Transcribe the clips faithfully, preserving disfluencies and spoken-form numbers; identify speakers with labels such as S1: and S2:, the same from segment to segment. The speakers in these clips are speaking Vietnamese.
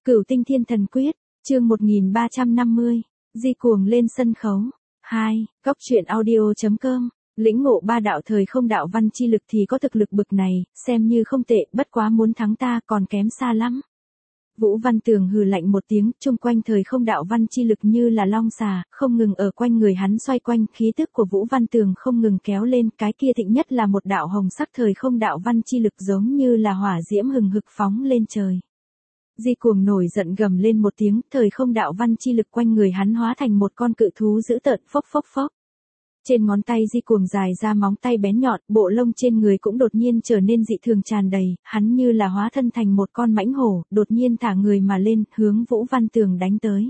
S1: Cửu Tinh Thiên Thần Quyết, chương một nghìn ba trăm năm mươi, Di Cuồng lên sân khấu. hai. Cóc truyện audio chấm com. Lĩnh ngộ ba đạo thời không đạo văn chi lực thì có thực lực bực này, xem như không tệ, bất quá muốn thắng ta còn kém xa lắm. Vũ Văn Tường hừ lạnh một tiếng, chung quanh thời không đạo văn chi lực như là long xà, không ngừng ở quanh người hắn xoay quanh, khí tức của Vũ Văn Tường không ngừng kéo lên, cái kia thịnh nhất là một đạo hồng sắc thời không đạo văn chi lực giống như là hỏa diễm hừng hực phóng lên trời. Di Cuồng nổi giận gầm lên một tiếng, thời không đạo văn chi lực quanh người hắn hóa thành một con cự thú dữ tợn phốc phốc phốc. Trên ngón tay Di Cuồng dài ra móng tay bén nhọn, bộ lông trên người cũng đột nhiên trở nên dị thường tràn đầy, hắn như là hóa thân thành một con mãnh hổ, đột nhiên thả người mà lên, hướng Vũ Văn Tường đánh tới.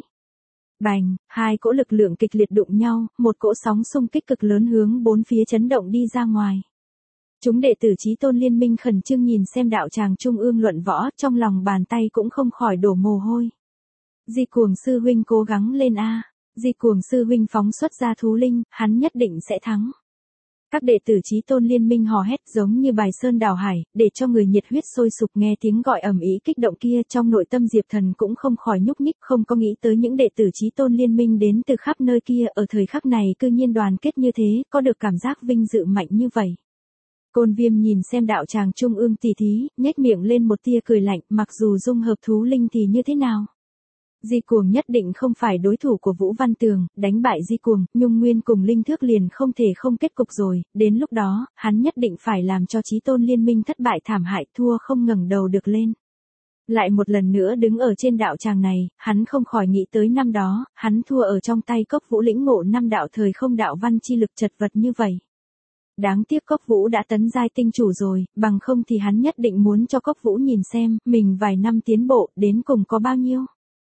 S1: Bành, hai cỗ lực lượng kịch liệt đụng nhau, một cỗ sóng xung kích cực lớn hướng bốn phía chấn động đi ra ngoài. Chúng đệ tử Chí Tôn Liên Minh khẩn trương nhìn xem đạo tràng trung ương luận võ, trong lòng bàn tay cũng không khỏi đổ mồ hôi. Di Cuồng sư huynh cố gắng lên a. Di Cuồng sư huynh phóng xuất ra thú linh, hắn nhất định sẽ thắng. Các đệ tử Chí Tôn Liên Minh hò hét giống như bài sơn đảo hải, để cho người nhiệt huyết sôi sục, nghe tiếng gọi ầm ĩ kích động kia, trong nội tâm Diệp Thần cũng không khỏi nhúc nhích, không có nghĩ tới những đệ tử Chí Tôn Liên Minh đến từ khắp nơi kia ở thời khắc này cư nhiên đoàn kết như thế, có được cảm giác vinh dự mạnh như vậy. Côn Viêm nhìn xem đạo tràng trung ương tỷ thí, nhếch miệng lên một tia cười lạnh, mặc dù dung hợp thú linh thì như thế nào? Di Cuồng nhất định không phải đối thủ của Vũ Văn Tường, đánh bại Di Cuồng, Nhung Nguyên cùng Linh Thước liền không thể không kết cục rồi, đến lúc đó, hắn nhất định phải làm cho Chí Tôn Liên Minh thất bại thảm hại, thua không ngẩng đầu được lên. Lại một lần nữa đứng ở trên đạo tràng này, hắn không khỏi nghĩ tới năm đó, hắn thua ở trong tay Cốc Vũ lĩnh ngộ năm đạo thời không đạo văn chi lực chật vật như vậy. Đáng tiếc Cốc Vũ đã tấn giai tinh chủ rồi, bằng không thì hắn nhất định muốn cho Cốc Vũ nhìn xem, mình vài năm tiến bộ, đến cùng có bao nhiêu.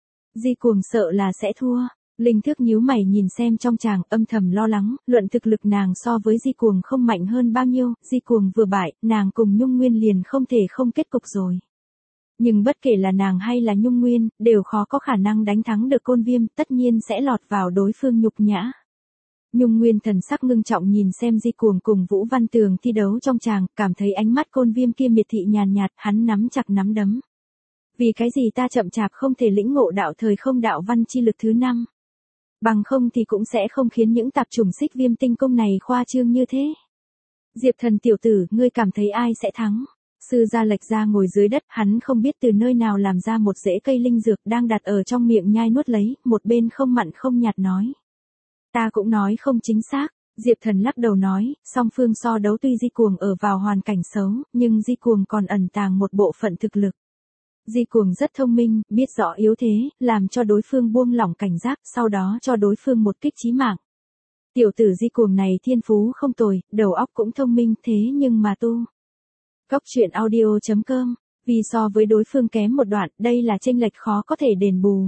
S1: Di Cuồng sợ là sẽ thua. Linh Thước nhíu mày nhìn xem trong tràng, âm thầm lo lắng, luận thực lực nàng so với Di Cuồng không mạnh hơn bao nhiêu, Di Cuồng vừa bại, nàng cùng Nhung Nguyên liền không thể không kết cục rồi. Nhưng bất kể là nàng hay là Nhung Nguyên, đều khó có khả năng đánh thắng được Côn Viêm, tất nhiên sẽ lọt vào đối phương nhục nhã. Nhung Nguyên thần sắc ngưng trọng nhìn xem Di Cuồng cùng Vũ Văn Tường thi đấu trong tràng, cảm thấy ánh mắt Côn Viêm kia miệt thị nhàn nhạt, hắn nắm chặt nắm đấm. Vì cái gì ta chậm chạp không thể lĩnh ngộ đạo thời không đạo văn chi lực thứ năm? Bằng không thì cũng sẽ không khiến những tạp chủng Xích Viêm tinh cung này khoa trương như thế. Diệp Thần tiểu tử, ngươi cảm thấy ai sẽ thắng? Sư gia Lệch Gia ngồi dưới đất, hắn không biết từ nơi nào làm ra một rễ cây linh dược đang đặt ở trong miệng nhai nuốt lấy, một bên không mặn không nhạt nói. Ta cũng nói không chính xác. Diệp Thần lắc đầu nói, song phương so đấu tuy Di Cuồng ở vào hoàn cảnh xấu, nhưng Di Cuồng còn ẩn tàng một bộ phận thực lực. Di Cuồng rất thông minh, biết rõ yếu thế, làm cho đối phương buông lỏng cảnh giác, sau đó cho đối phương một kích chí mạng. Tiểu tử Di Cuồng này thiên phú không tồi, đầu óc cũng thông minh, thế nhưng mà tu. Cóc truyện audio chấm com, vì so với đối phương kém một đoạn, đây là chênh lệch khó có thể đền bù.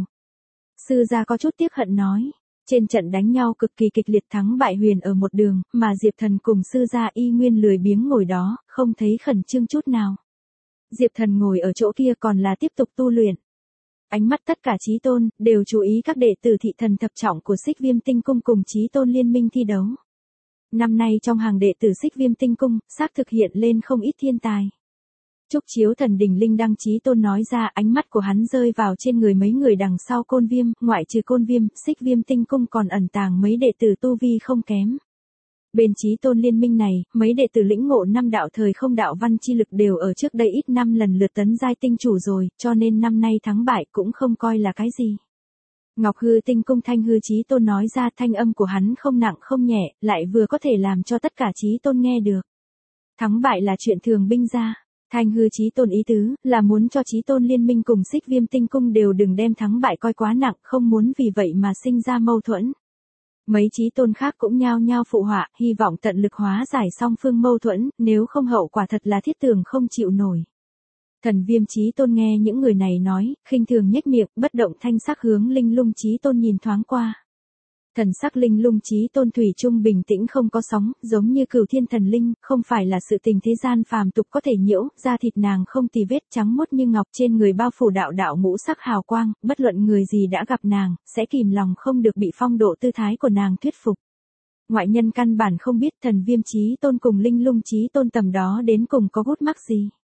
S1: Sư gia có chút tiếc hận nói. Trên trận đánh nhau cực kỳ kịch liệt, thắng bại huyền ở một đường, mà Diệp Thần cùng sư gia y nguyên lười biếng ngồi đó, không thấy khẩn trương chút nào. Diệp Thần ngồi ở chỗ kia còn là tiếp tục tu luyện. Ánh mắt tất cả Chí Tôn, đều chú ý các đệ tử thị thần thập trọng của Xích Viêm tinh cung cùng Chí Tôn Liên Minh thi đấu. Năm nay trong hàng đệ tử Xích Viêm tinh cung, xác thực hiện lên không ít thiên tài. Trúc Chiếu Thần Đỉnh Linh Đăng Chí Tôn nói ra, ánh mắt của hắn rơi vào trên người mấy người đằng sau Côn Viêm, ngoại trừ Côn Viêm, Xích Viêm tinh cung còn ẩn tàng mấy đệ tử tu vi không kém. Bên Chí Tôn Liên Minh này, mấy đệ tử lĩnh ngộ năm đạo thời không đạo văn chi lực đều ở trước đây ít năm lần lượt tấn giai tinh chủ rồi, cho nên năm nay thắng bại cũng không coi là cái gì. Ngọc Hư Tinh Cung Thanh Hư Chí Tôn nói ra, thanh âm của hắn không nặng không nhẹ, lại vừa có thể làm cho tất cả Chí Tôn nghe được. Thắng bại là chuyện thường binh ra. Thanh Hư Chí Tôn ý tứ là muốn cho Chí Tôn Liên Minh cùng Xích Viêm tinh cung đều đừng đem thắng bại coi quá nặng, không muốn vì vậy mà sinh ra mâu thuẫn. Mấy Chí Tôn khác cũng nhao nhao phụ họa, hy vọng tận lực hóa giải song phương mâu thuẫn, nếu không hậu quả thật là thiết tường không chịu nổi. Thần Viêm Chí Tôn nghe những người này nói, khinh thường nhếch miệng, bất động thanh sắc hướng Linh Lung Chí Tôn nhìn thoáng qua. Thần sắc Linh Lung Chí Tôn thủy chung bình tĩnh không có sóng, giống như Cửu Thiên Thần Linh, không phải là sự tình thế gian phàm tục có thể nhiễu, da thịt nàng không tì vết, trắng muốt như ngọc, trên người bao phủ đạo đạo ngũ sắc hào quang, bất luận người gì đã gặp nàng, sẽ kìm lòng không được bị phong độ tư thái của nàng thuyết phục. Ngoại nhân căn bản không biết Thần Viêm Chí Tôn cùng Linh Lung Chí Tôn tầm đó đến cùng có gút mắc gì.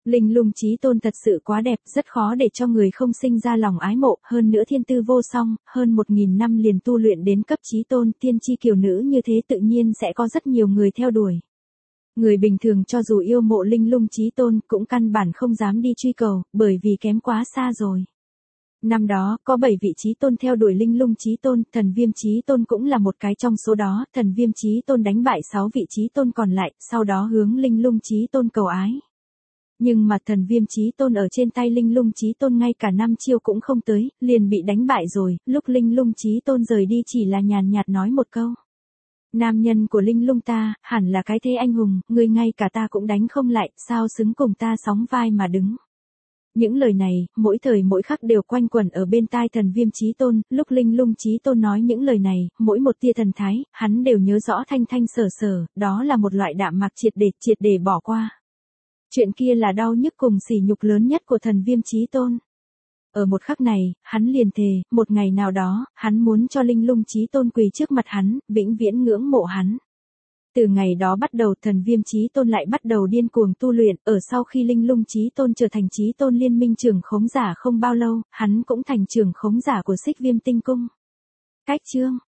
S1: Linh Lung Chí Tôn thật sự quá đẹp, rất khó để cho người không sinh ra lòng ái mộ, hơn nữa thiên tư vô song, hơn một nghìn năm liền tu luyện đến cấp Chí Tôn, tiên tri kiều nữ như thế tự nhiên sẽ có rất nhiều người theo đuổi. Người bình thường cho dù yêu mộ Linh Lung Chí Tôn cũng căn bản không dám đi truy cầu, bởi vì kém quá xa rồi. Năm đó, có bảy vị Chí Tôn theo đuổi Linh Lung Chí Tôn, Thần Viêm Chí Tôn cũng là một cái trong số đó, Thần Viêm Chí Tôn đánh bại sáu vị Chí Tôn còn lại, sau đó hướng Linh Lung Chí Tôn cầu ái. Nhưng mà Thần Viêm Chí Tôn ở trên tay Linh Lung Chí Tôn ngay cả năm chiêu cũng không tới, liền bị đánh bại rồi, lúc Linh Lung Chí Tôn rời đi chỉ là nhàn nhạt nói một câu. Nam nhân của Linh Lung ta, hẳn là cái thế anh hùng, ngươi ngay cả ta cũng đánh không lại, sao xứng cùng ta sóng vai mà đứng. Những lời này, mỗi thời mỗi khắc đều quanh quẩn ở bên tai Thần Viêm Chí Tôn, lúc Linh Lung Chí Tôn nói những lời này, mỗi một tia thần thái, hắn đều nhớ rõ thanh thanh sở sở, đó là một loại đạm mạc triệt để, triệt để bỏ qua. Chuyện kia là đau nhức cùng sỉ nhục lớn nhất của Thần Viêm Chí Tôn. Ở một khắc này, hắn liền thề, một ngày nào đó, hắn muốn cho Linh Lung Chí Tôn quỳ trước mặt hắn, vĩnh viễn ngưỡng mộ hắn. Từ ngày đó bắt đầu Thần Viêm Chí Tôn lại bắt đầu điên cuồng tu luyện, ở sau khi Linh Lung Chí Tôn trở thành Chí Tôn liên minh trưởng khống giả không bao lâu, hắn cũng thành trưởng khống giả của Xích Viêm Tinh Cung. Cách chương